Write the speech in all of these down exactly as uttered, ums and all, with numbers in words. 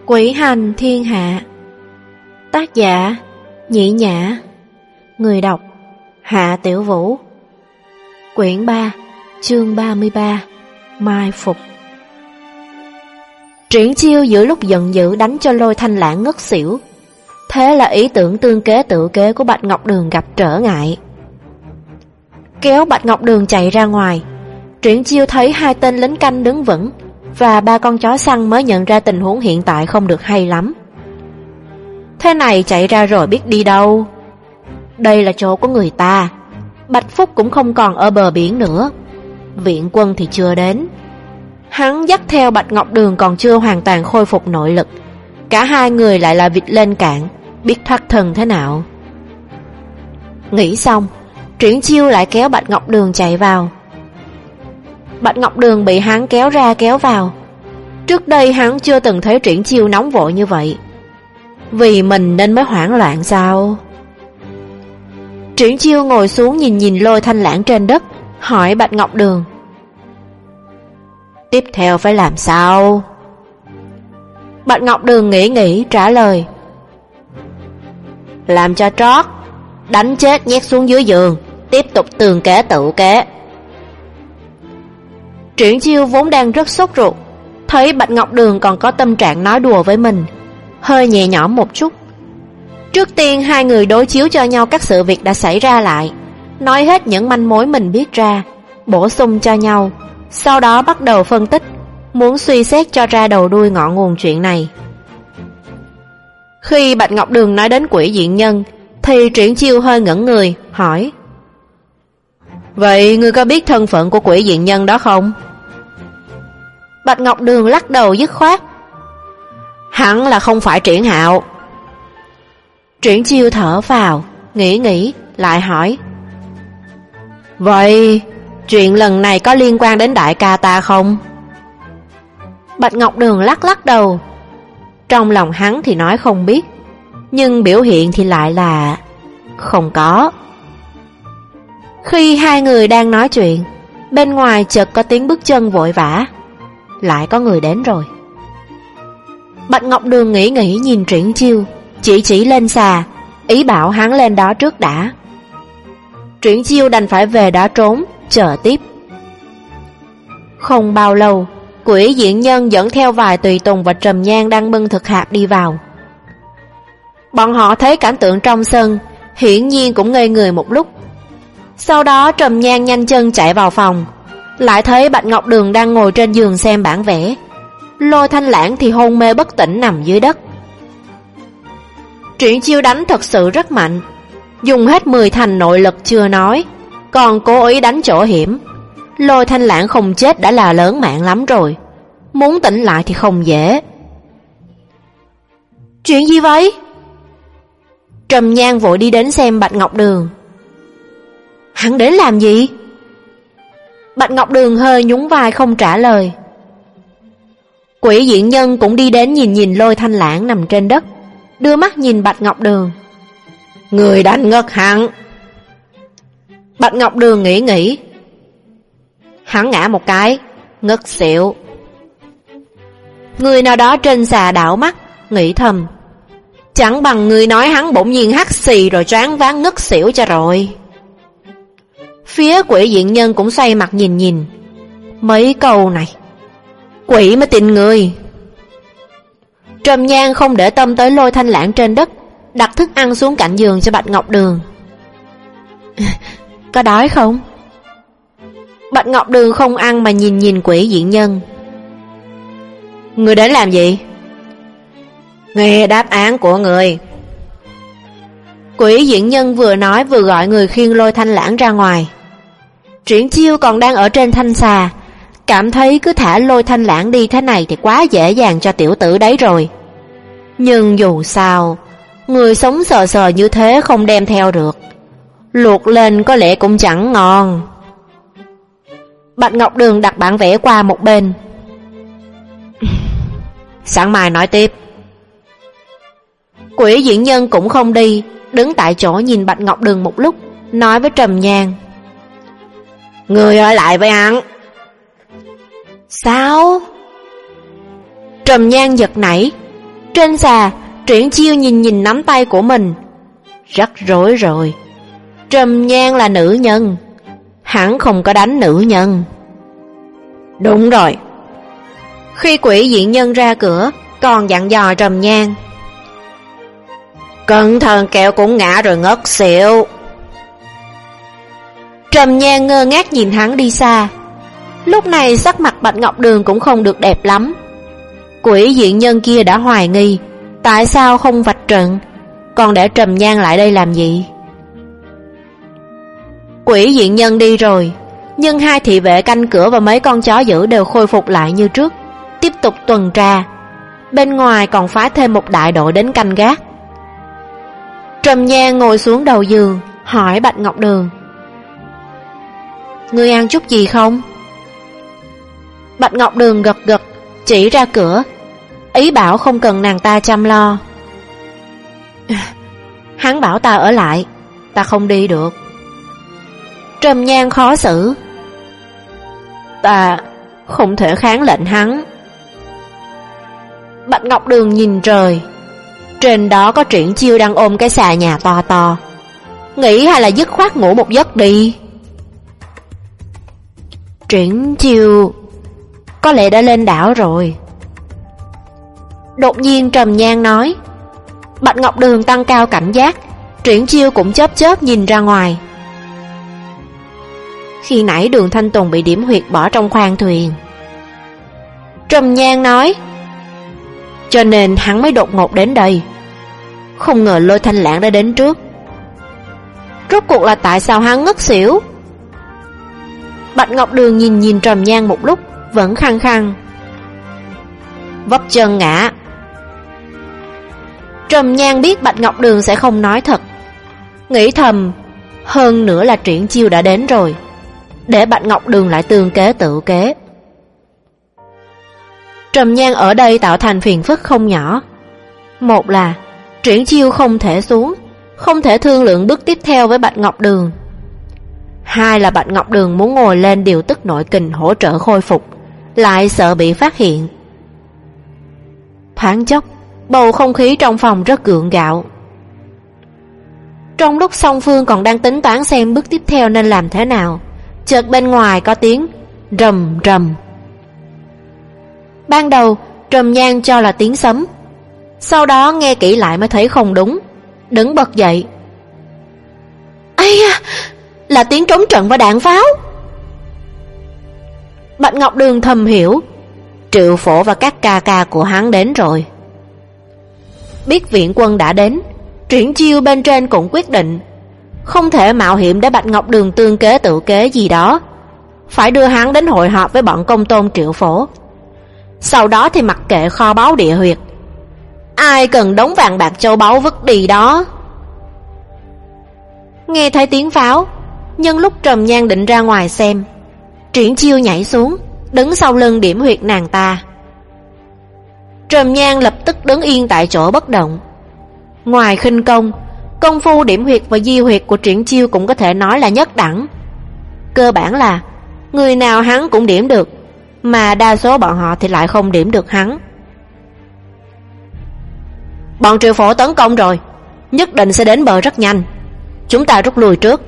Quỷ hành thiên hạ. Tác giả Nhĩ Nhã. Người đọc Hạ Tiểu Vũ. Quyển ba, chương ba mươi ba. Mai phục. Triển Chiêu giữa lúc giận dữ đánh cho Lôi Thanh Lãng ngất xỉu. Thế là ý tưởng tương kế tự kế của Bạch Ngọc Đường gặp trở ngại. Kéo Bạch Ngọc Đường chạy ra ngoài, Triển Chiêu thấy hai tên lính canh đứng vững và ba con chó săn mới nhận ra tình huống hiện tại không được hay lắm. Thế này chạy ra rồi biết đi đâu? Đây là chỗ của người ta. Bạch Phúc cũng không còn ở bờ biển nữa, viện quân thì chưa đến. Hắn dắt theo Bạch Ngọc Đường còn chưa hoàn toàn khôi phục nội lực. Cả hai người lại là vịt lên cạn, biết thoát thân thế nào. Nghĩ xong, Triển Chiêu lại kéo Bạch Ngọc Đường chạy vào. Bạch Ngọc Đường bị hắn kéo ra kéo vào. Trước đây hắn chưa từng thấy Triển Chiêu nóng vội như vậy. Vì mình nên mới hoảng loạn sao? Triển Chiêu ngồi xuống nhìn nhìn Lôi Thanh Lãng trên đất, hỏi Bạch Ngọc Đường: tiếp theo phải làm sao? Bạch Ngọc Đường nghĩ nghĩ trả lời: làm cho trót, đánh chết nhét xuống dưới giường, tiếp tục tường kế tự kế. Triển Chiêu vốn đang rất sốt ruột, thấy Bạch Ngọc Đường còn có tâm trạng nói đùa với mình, hơi nhẹ nhõm một chút. Trước tiên hai người đối chiếu cho nhau các sự việc đã xảy ra lại, nói hết những manh mối mình biết ra, bổ sung cho nhau. Sau đó bắt đầu phân tích, muốn suy xét cho ra đầu đuôi ngọn nguồn chuyện này. Khi Bạch Ngọc Đường nói đến quỷ diện nhân, thì Triển Chiêu hơi ngẩn người, hỏi: vậy ngươi có biết thân phận của quỷ diện nhân đó không? Bạch Ngọc Đường lắc đầu dứt khoát: hắn là không phải Triển Hạo. Triển Chiêu thở vào, nghĩ nghĩ, lại hỏi: vậy chuyện lần này có liên quan đến đại ca ta không? Bạch Ngọc Đường lắc lắc đầu. Trong lòng hắn thì nói không biết, nhưng biểu hiện thì lại là không có. Khi hai người đang nói chuyện, bên ngoài chợt có tiếng bước chân vội vã. Lại có người đến rồi. Bạch Ngọc Đường nghĩ nghĩ nhìn Triển Chiêu, chỉ chỉ lên xà, ý bảo hắn lên đó trước đã. Triển Chiêu đành phải về đó trốn, chờ tiếp. Không bao lâu, quỷ diện nhân dẫn theo vài tùy tùng và Trầm Nhan đang bưng thực hạp đi vào. Bọn họ thấy cảnh tượng trong sân, hiển nhiên cũng ngây người một lúc. Sau đó Trầm Nhan nhanh chân chạy vào phòng, lại thấy Bạch Ngọc Đường đang ngồi trên giường xem bản vẽ. Lôi Thanh Lãng thì hôn mê bất tỉnh nằm dưới đất. Triển Chiêu đánh thật sự rất mạnh, dùng hết mười thành nội lực chưa nói, còn cố ý đánh chỗ hiểm. Lôi Thanh Lãng không chết đã là lớn mạng lắm rồi, muốn tỉnh lại thì không dễ. Chuyện gì vậy? Trầm Nhan vội đi đến xem Bạch Ngọc Đường. Hắn đến làm gì? Bạch Ngọc Đường hơi nhún vai không trả lời. Quỷ diện nhân cũng đi đến nhìn nhìn Lôi Thanh Lãng nằm trên đất, đưa mắt nhìn Bạch Ngọc Đường. Người đánh ngất hắn. Bạch Ngọc Đường nghĩ nghĩ. Hắn ngã một cái, ngất xỉu. Người nào đó trên xà đảo mắt, nghĩ thầm: chẳng bằng người nói hắn bỗng nhiên hắt xì rồi choáng váng ngất xỉu cho rồi. Phía quỷ diện nhân cũng xoay mặt nhìn nhìn. Mấy câu này quỷ mới tin người. Trầm Nhan không để tâm tới Lôi Thanh Lãng trên đất, đặt thức ăn xuống cạnh giường cho Bạch Ngọc Đường. Có đói không? Bạch Ngọc Đường không ăn mà nhìn nhìn quỷ diện nhân. Người đến làm gì? Nghe đáp án của người. Quỷ diện nhân vừa nói vừa gọi người khiêng Lôi Thanh Lãng ra ngoài. Triển Chiêu còn đang ở trên thanh xà, cảm thấy cứ thả Lôi Thanh Lãng đi thế này thì quá dễ dàng cho tiểu tử đấy rồi. Nhưng dù sao, người sống sờ sờ như thế không đem theo được, luộc lên có lẽ cũng chẳng ngon. Bạch Ngọc Đường đặt bản vẽ qua một bên. Sáng mai nói tiếp. Quỷ diễn nhân cũng không đi, đứng tại chỗ nhìn Bạch Ngọc Đường một lúc, nói với Trầm Nhan: người ở lại với hắn. Sao? Trầm Nhan giật nảy, Trên xà, Triển Chiêu nhìn nhìn nắm tay của mình. Rắc rối rồi. Trầm Nhan là nữ nhân, hắn không có đánh nữ nhân. Đúng rồi. Khi Quỷ Diện Nhân ra cửa, còn dặn dò Trầm Nhan, cẩn thận kẹo cũng ngã rồi ngất xỉu. Trầm Nhan ngơ ngác nhìn hắn đi xa. Lúc này sắc mặt Bạch Ngọc Đường cũng không được đẹp lắm. Quỷ Diện Nhân kia đã hoài nghi tại sao không vạch trận, còn để Trầm Nhan lại đây làm gì. Quỷ Diện Nhân đi rồi, nhưng hai thị vệ canh cửa và mấy con chó dữ đều khôi phục lại như trước, tiếp tục tuần tra. Bên ngoài còn phái thêm một đại đội đến canh gác. Trầm Nhan ngồi xuống đầu giường, hỏi Bạch Ngọc Đường, ngươi ăn chút gì không? Bạch Ngọc Đường gật gật, chỉ ra cửa, ý bảo không cần nàng ta chăm lo. Hắn bảo ta ở lại, ta không đi được. Trầm Nhan khó xử, ta không thể kháng lệnh hắn. Bạch Ngọc Đường nhìn trời, trên đó có Triển Chiêu đang ôm cái xà nhà to to, nghĩ hay là dứt khoát ngủ một giấc đi. Triển Chiêu có lẽ đã lên đảo rồi. Đột nhiên Trầm Nhan nói. Bạch Ngọc Đường tăng cao cảnh giác, Triển Chiêu cũng chớp chớp nhìn ra ngoài. Khi nãy Đường Thanh Tùng bị điểm huyệt bỏ trong khoang thuyền. Trầm Nhan nói, cho nên hắn mới đột ngột đến đây. Không ngờ Lôi Thanh Lãng đã đến trước. Rốt cuộc là tại sao hắn ngất xỉu? Bạch Ngọc Đường nhìn nhìn Trầm Nhan một lúc, vẫn khăng khăng, vấp chân ngã. Trầm Nhan biết Bạch Ngọc Đường sẽ không nói thật, nghĩ thầm, hơn nữa là Triển Chiêu đã đến rồi, để Bạch Ngọc Đường lại tương kế tự kế. Trầm Nhan ở đây tạo thành phiền phức không nhỏ. Một là Triển Chiêu không thể xuống, không thể thương lượng bước tiếp theo với Bạch Ngọc Đường. Hai là Bạch Ngọc Đường muốn ngồi lên điều tức nội kình hỗ trợ khôi phục, lại sợ bị phát hiện. Thoáng chốc, bầu không khí trong phòng rất gượng gạo. Trong lúc song phương còn đang tính toán xem bước tiếp theo nên làm thế nào, chợt bên ngoài có tiếng rầm rầm. Ban đầu Trầm Nhan cho là tiếng sấm, sau đó nghe kỹ lại mới thấy không đúng, đứng bật dậy. Ây da, là tiếng trống trận và đạn pháo. Bạch Ngọc Đường thầm hiểu, Triệu Phổ và các ca ca của hắn đến rồi. Biết viện quân đã đến, Triển Chiêu bên trên cũng quyết định không thể mạo hiểm để Bạch Ngọc Đường tương kế tự kế gì đó, phải đưa hắn đến hội họp với bọn công tôn Triệu Phổ. Sau đó thì mặc kệ kho báu địa huyệt, ai cần đống vàng bạc châu báu vứt đi đó. Nghe thấy tiếng pháo, nhân lúc Trầm Nhan định ra ngoài xem, Triển Chiêu nhảy xuống, đứng sau lưng điểm huyệt nàng ta. Trầm Nhan lập tức đứng yên tại chỗ bất động. Ngoài khinh công, công phu điểm huyệt và di huyệt của Triển Chiêu cũng có thể nói là nhất đẳng. Cơ bản là người nào hắn cũng điểm được, mà đa số bọn họ thì lại không điểm được hắn. Bọn Triệu Phổ tấn công rồi, nhất định sẽ đến bờ rất nhanh, chúng ta rút lui trước.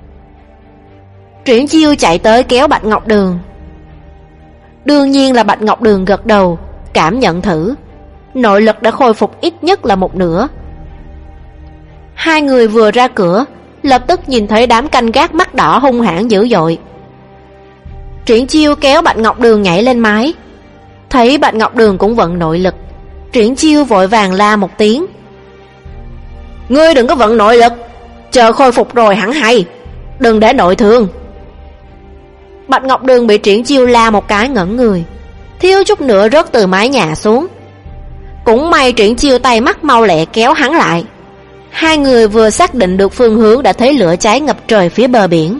Triển Chiêu chạy tới kéo Bạch Ngọc Đường. Đương nhiên là Bạch Ngọc Đường gật đầu, cảm nhận thử, nội lực đã khôi phục ít nhất là một nửa. Hai người vừa ra cửa, lập tức nhìn thấy đám canh gác mắt đỏ hung hãn dữ dội. Triển Chiêu kéo Bạch Ngọc Đường nhảy lên mái. Thấy Bạch Ngọc Đường cũng vận nội lực, Triển Chiêu vội vàng la một tiếng, ngươi đừng có vận nội lực, chờ khôi phục rồi hẳn hay, đừng để nội thương. Bạch Ngọc Đường bị Triển Chiêu la một cái ngẩn người, thiếu chút nữa rớt từ mái nhà xuống. Cũng may Triển Chiêu tay mắt mau lẹ kéo hắn lại. Hai người vừa xác định được phương hướng đã thấy lửa cháy ngập trời phía bờ biển.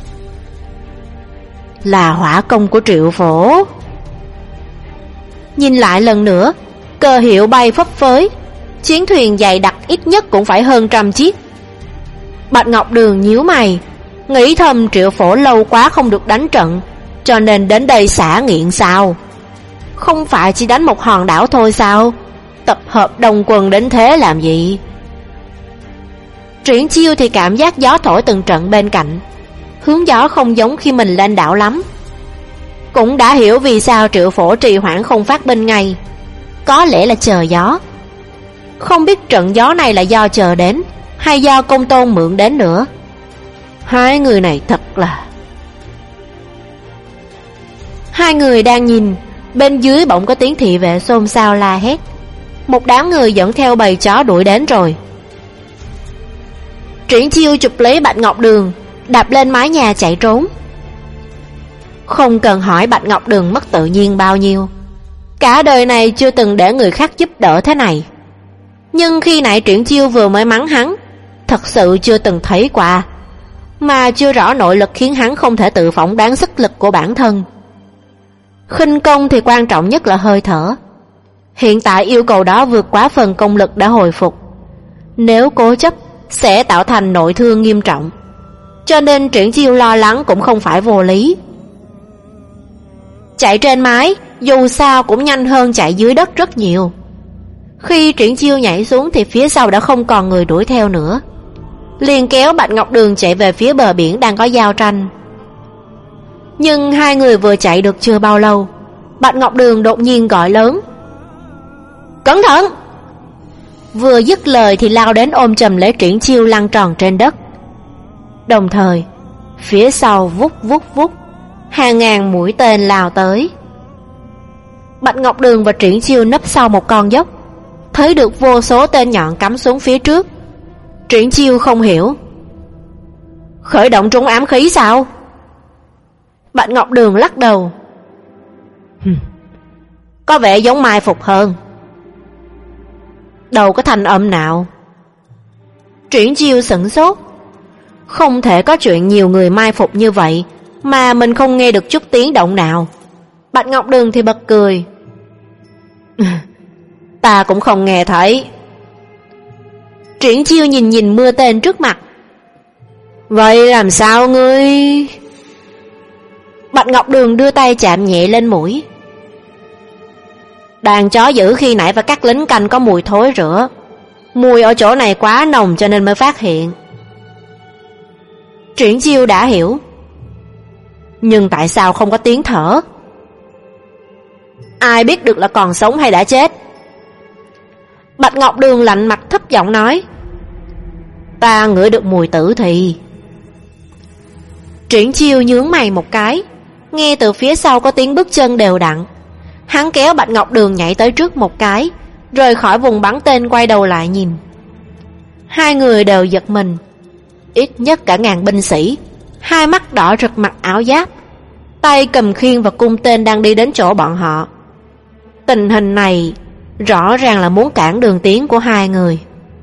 Là hỏa công của Triệu Phổ. Nhìn lại lần nữa, cờ hiệu bay phấp phới, chiến thuyền dày đặc ít nhất cũng phải hơn trăm chiếc. Bạch Ngọc Đường nhíu mày, nghĩ thầm Triệu Phổ lâu quá không được đánh trận, cho nên đến đây xả nghiện sao? Không phải chỉ đánh một hòn đảo thôi sao? Tập hợp đồng quần đến thế làm gì? Triển Chiêu thì cảm giác gió thổi từng trận bên cạnh. Hướng gió không giống khi mình lên đảo lắm. Cũng đã hiểu vì sao Triệu Phổ trì hoãn không phát binh ngay. Có lẽ là chờ gió. Không biết trận gió này là do chờ đến hay do Công Tôn mượn đến nữa. Hai người này thật là... Hai người đang nhìn, bên dưới bỗng có tiếng thị vệ xôn xao la hét. Một đám người dẫn theo bầy chó đuổi đến rồi. Triển Chiêu chụp lấy Bạch Ngọc Đường, đạp lên mái nhà chạy trốn. Không cần hỏi Bạch Ngọc Đường mất tự nhiên bao nhiêu. Cả đời này chưa từng để người khác giúp đỡ thế này. Nhưng khi nãy Triển Chiêu vừa mới mắng hắn, thật sự chưa từng thấy qua, mà chưa rõ nội lực khiến hắn không thể tự phỏng đoán sức lực của bản thân. Khinh công thì quan trọng nhất là hơi thở. Hiện tại yêu cầu đó vượt quá phần công lực đã hồi phục. Nếu cố chấp sẽ tạo thành nội thương nghiêm trọng. Cho nên Triển Chiêu lo lắng cũng không phải vô lý. Chạy trên mái dù sao cũng nhanh hơn chạy dưới đất rất nhiều. Khi Triển Chiêu nhảy xuống thì phía sau đã không còn người đuổi theo nữa. Liền kéo Bạch Ngọc Đường chạy về phía bờ biển đang có giao tranh. Nhưng hai người vừa chạy được chưa bao lâu, Bạch Ngọc Đường đột nhiên gọi lớn: "Cẩn thận!" Vừa dứt lời thì lao đến ôm chầm lấy Triển Chiêu lăn tròn trên đất. Đồng thời phía sau vút vút vút hàng ngàn mũi tên lao tới. Bạch Ngọc Đường và Triển Chiêu nấp sau một con dốc, thấy được vô số tên nhọn cắm xuống phía trước. Triển Chiêu không hiểu: "Khởi động trúng ám khí sao?" Bạch Ngọc Đường lắc đầu: "Có vẻ giống mai phục hơn." "Đâu có thanh âm nào." Triển Chiêu sửng sốt. Không thể có chuyện nhiều người mai phục như vậy mà mình không nghe được chút tiếng động nào. Bạch Ngọc Đường thì bật cười: "Ta cũng không nghe thấy." Triển Chiêu nhìn nhìn mưa tên trước mặt: "Vậy làm sao ngươi?" Bạch Ngọc Đường đưa tay chạm nhẹ lên mũi: "Đàn chó dữ khi nãy và các lính canh có mùi thối rữa. Mùi ở chỗ này quá nồng cho nên mới phát hiện." Triển Chiêu đã hiểu. Nhưng tại sao không có tiếng thở? Ai biết được là còn sống hay đã chết? Bạch Ngọc Đường lạnh mặt thấp giọng nói: "Ta ngửi được mùi tử thì." Triển Chiêu nhướng mày một cái, nghe từ phía sau có tiếng bước chân đều đặn. Hắn kéo Bạch Ngọc Đường nhảy tới trước một cái, rời khỏi vùng bắn tên quay đầu lại nhìn. Hai người đều giật mình. Ít nhất cả ngàn binh sĩ, hai mắt đỏ rực mặc áo giáp, tay cầm khiên và cung tên đang đi đến chỗ bọn họ. Tình hình này rõ ràng là muốn cản đường tiến của hai người.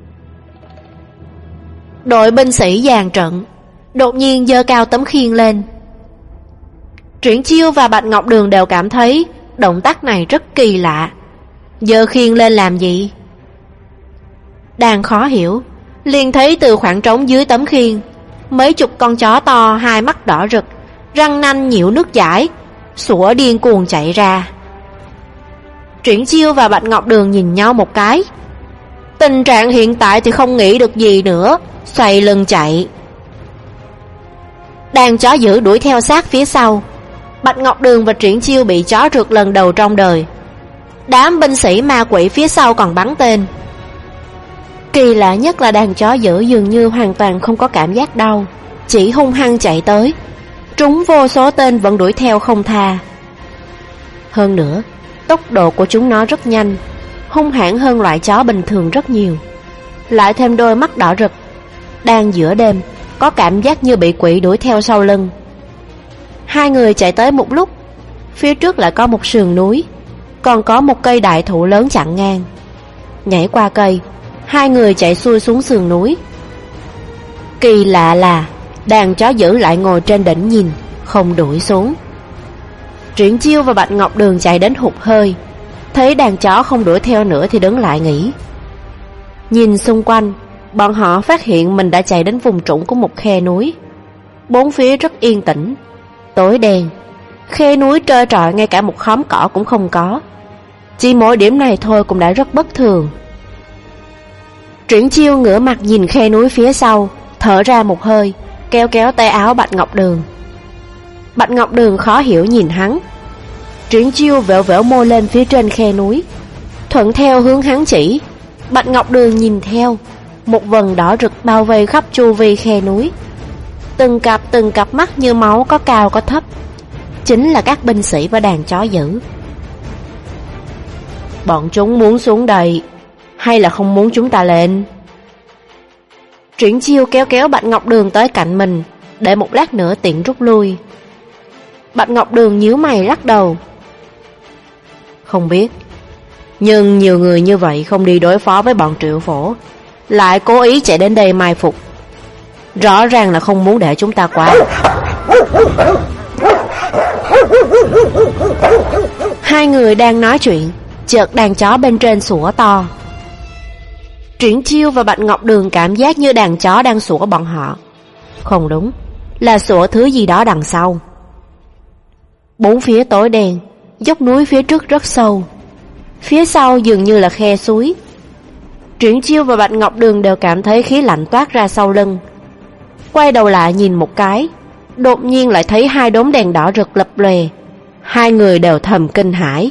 Đội binh sĩ dàn trận đột nhiên giơ cao tấm khiên lên. Triển Chiêu và Bạch Ngọc Đường đều cảm thấy động tác này rất kỳ lạ. Giơ khiên lên làm gì? Đang khó hiểu, liền thấy từ khoảng trống dưới tấm khiên, mấy chục con chó to hai mắt đỏ rực, răng nanh nhiễu nước dãi, sủa điên cuồng chạy ra. Triển Chiêu và Bạch Ngọc Đường nhìn nhau một cái. Tình trạng hiện tại thì không nghĩ được gì nữa, xoay lưng chạy. Đàn chó dữ đuổi theo sát phía sau. Bạch Ngọc Đường và Triển Chiêu bị chó rượt lần đầu trong đời. Đám binh sĩ ma quỷ phía sau còn bắn tên. Kỳ lạ nhất là đàn chó dữ dường như hoàn toàn không có cảm giác đau, chỉ hung hăng chạy tới, trúng vô số tên vẫn đuổi theo không tha. Hơn nữa, tốc độ của chúng nó rất nhanh, hung hãn hơn loại chó bình thường rất nhiều. Lại thêm đôi mắt đỏ rực, đang giữa đêm, có cảm giác như bị quỷ đuổi theo sau lưng. Hai người chạy tới một lúc, phía trước lại có một sườn núi, còn có một cây đại thụ lớn chặn ngang. Nhảy qua cây, hai người chạy xuôi xuống sườn núi. Kỳ lạ là đàn chó dữ lại ngồi trên đỉnh nhìn, không đuổi xuống. Triển Chiêu và Bạch Ngọc Đường chạy đến hụt hơi, thấy đàn chó không đuổi theo nữa thì đứng lại nghỉ. Nhìn xung quanh, bọn họ phát hiện mình đã chạy đến vùng trũng của một khe núi. Bốn phía rất yên tĩnh, tối đen, khe núi trơ trọi, ngay cả một khóm cỏ cũng không có. Chỉ mỗi điểm này thôi cũng đã rất bất thường. Triển Chiêu ngửa mặt nhìn khe núi phía sau, thở ra một hơi, kéo kéo tay áo Bạch Ngọc Đường. Bạch Ngọc Đường khó hiểu nhìn hắn. Triển Chiêu vẹo vẹo môi lên phía trên khe núi, thuận theo hướng hắn chỉ. Bạch Ngọc Đường nhìn theo, một vầng đỏ rực bao vây khắp chu vi khe núi. Từng cặp từng cặp mắt như máu, có cao có thấp, chính là các binh sĩ và đàn chó dữ. Bọn chúng muốn xuống đây, hay là không muốn chúng ta lên? Triển Chiêu kéo kéo Bạch Ngọc Đường tới cạnh mình, để một lát nữa tiện rút lui. Bạch Ngọc Đường nhíu mày lắc đầu. Không biết, nhưng nhiều người như vậy không đi đối phó với bọn Triệu Phổ, lại cố ý chạy đến đây mai phục, rõ ràng là không muốn để chúng ta qua. Hai người đang nói chuyện, chợt đàn chó bên trên sủa to. Triển Chiêu và Bạch Ngọc Đường cảm giác như đàn chó đang sủa bọn họ. Không đúng, là sủa thứ gì đó đằng sau. Bốn phía tối đen, dốc núi phía trước rất sâu, phía sau dường như là khe suối. Triển Chiêu và Bạch Ngọc Đường đều cảm thấy khí lạnh toát ra sau lưng. Quay đầu lại nhìn một cái, đột nhiên lại thấy hai đốm đèn đỏ rực lập lòe. Hai người đều thầm kinh hãi.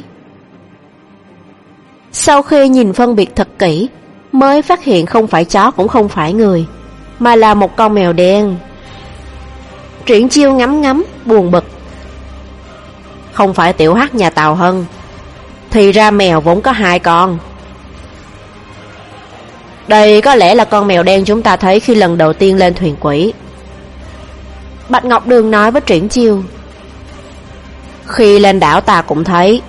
Sau khi nhìn phân biệt thật kỹ, mới phát hiện không phải chó cũng không phải người, mà là một con mèo đen. Triển Chiêu ngắm ngắm, buồn bực. Không phải tiểu hắc nhà Tào Hân, thì ra mèo vốn có hai con. Đây có lẽ là con mèo đen chúng ta thấy khi lần đầu tiên lên thuyền quỷ. Bạch Ngọc Đường nói với Triển Chiêu. Khi lên đảo ta cũng thấy.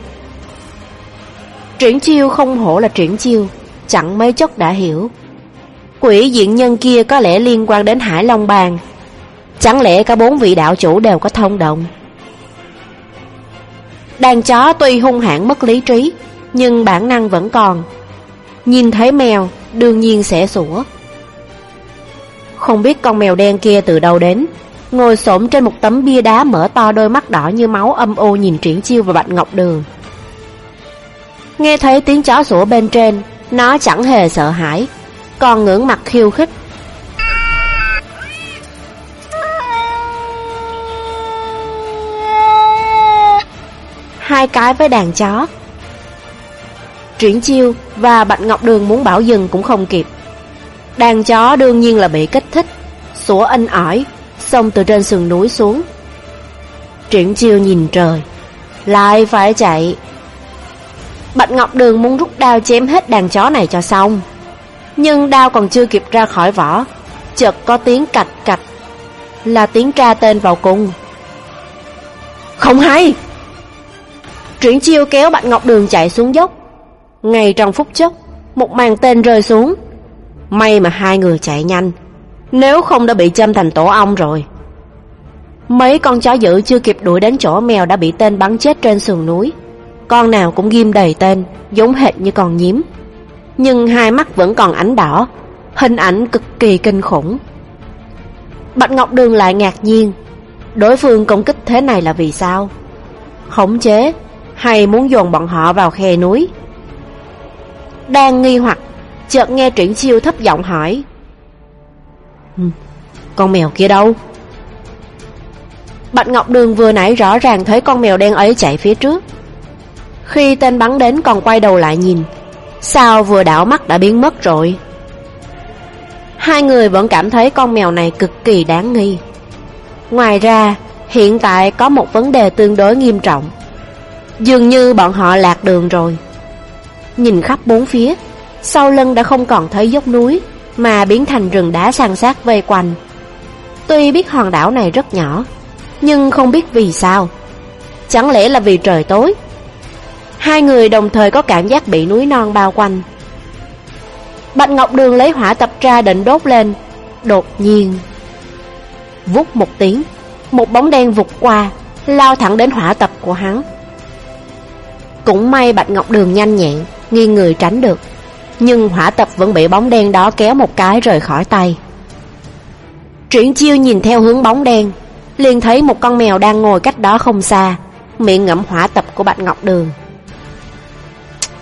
Triển Chiêu không hổ là Triển Chiêu, chẳng mấy chốc đã hiểu. Quỷ diện nhân kia có lẽ liên quan đến Hải Long Bang. Chẳng lẽ cả bốn vị đạo chủ đều có thông đồng? Đàn chó tuy hung hãn mất lý trí, nhưng bản năng vẫn còn. Nhìn thấy mèo, đương nhiên sẽ sủa. Không biết con mèo đen kia từ đâu đến, ngồi xổm trên một tấm bia đá, mở to đôi mắt đỏ như máu, âm u nhìn Triển Chiêu và Bạch Ngọc Đường. Nghe thấy tiếng chó sủa bên trên, nó chẳng hề sợ hãi, còn ngưỡng mặt khiêu khích. Hai cái với đàn chó. Triển Chiêu và Bạch Ngọc Đường muốn bảo dừng cũng không kịp. Đàn chó đương nhiên là bị kích thích, sủa inh ỏi, xông từ trên sườn núi xuống. Triển Chiêu nhìn trời, lại phải chạy. Bạch Ngọc Đường muốn rút đao chém hết đàn chó này cho xong, nhưng đao còn chưa kịp ra khỏi vỏ, chợt có tiếng cạch cạch, là tiếng tra tên vào cung. Không hay! Triển Chiêu kéo Bạch Ngọc Đường chạy xuống dốc. Ngay trong phút chốc, một màn tên rơi xuống. May mà hai người chạy nhanh, nếu không đã bị châm thành tổ ong rồi. Mấy con chó dữ chưa kịp đuổi đến chỗ mèo đã bị tên bắn chết trên sườn núi. Con nào cũng ghim đầy tên, giống hệt như con nhím, nhưng hai mắt vẫn còn ánh đỏ, hình ảnh cực kỳ kinh khủng. Bạch Ngọc Đường lại ngạc nhiên, đối phương công kích thế này là vì sao? Khống chế hay muốn dồn bọn họ vào khe núi? Đang nghi hoặc, chợt nghe Triển Chiêu thấp giọng hỏi. Con mèo kia đâu? Bạch Ngọc Đường vừa nãy rõ ràng thấy con mèo đen ấy chạy phía trước. Khi tên bắn đến còn quay đầu lại nhìn, sao vừa đảo mắt đã biến mất rồi? Hai người vẫn cảm thấy con mèo này cực kỳ đáng nghi. Ngoài ra, hiện tại có một vấn đề tương đối nghiêm trọng. Dường như bọn họ lạc đường rồi. Nhìn khắp bốn phía, sau lưng đã không còn thấy dốc núi, mà biến thành rừng đá san sát vây quanh. Tuy biết hòn đảo này rất nhỏ, nhưng không biết vì sao. Chẳng lẽ là vì trời tối? Hai người đồng thời có cảm giác bị núi non bao quanh. Bạch Ngọc Đường lấy hỏa tập ra định đốt lên. Đột nhiên, vút một tiếng, một bóng đen vụt qua, lao thẳng đến hỏa tập của hắn. Cũng may Bạch Ngọc Đường nhanh nhẹn, nghiêng người tránh được, nhưng hỏa tập vẫn bị bóng đen đó kéo một cái rời khỏi tay. Triển Chiêu nhìn theo hướng bóng đen, liền thấy một con mèo đang ngồi cách đó không xa, miệng ngậm hỏa tập của Bạch Ngọc Đường.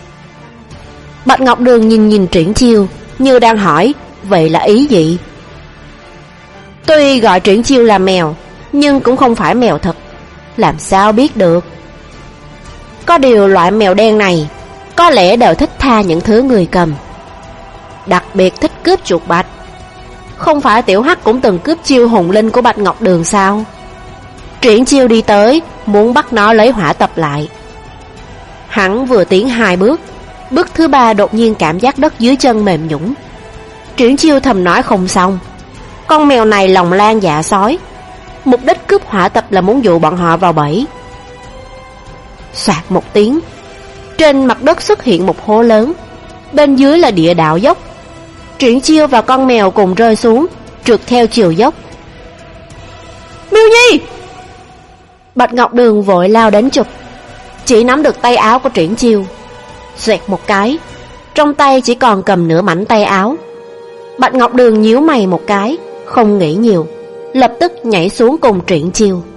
Bạch Ngọc Đường nhìn nhìn Triển Chiêu, như đang hỏi, vậy là ý gì? Tuy gọi Triển Chiêu là mèo, nhưng cũng không phải mèo thật, làm sao biết được. Có điều loại mèo đen này có lẽ đều thích tha những thứ người cầm, đặc biệt thích cướp chuột bạch. Không phải Tiểu Hắc cũng từng cướp chiêu hùng linh của Bạch Ngọc Đường sao? Triển Chiêu đi tới, muốn bắt nó lấy hỏa tập lại. Hắn vừa tiến hai bước, bước thứ ba đột nhiên cảm giác đất dưới chân mềm nhũn. Triển Chiêu thầm nói không xong, con mèo này lòng lan dạ sói, mục đích cướp hỏa tập là muốn dụ bọn họ vào bẫy. Soạt một tiếng, trên mặt đất xuất hiện một hố lớn, bên dưới là địa đạo dốc. Triển Chiêu và con mèo cùng rơi xuống, trượt theo chiều dốc. Miêu Nhi! Bạch Ngọc Đường vội lao đến chụp, chỉ nắm được tay áo của Triển Chiêu. Xoẹt một cái, trong tay chỉ còn cầm nửa mảnh tay áo. Bạch Ngọc Đường nhíu mày một cái, không nghĩ nhiều, lập tức nhảy xuống cùng Triển Chiêu.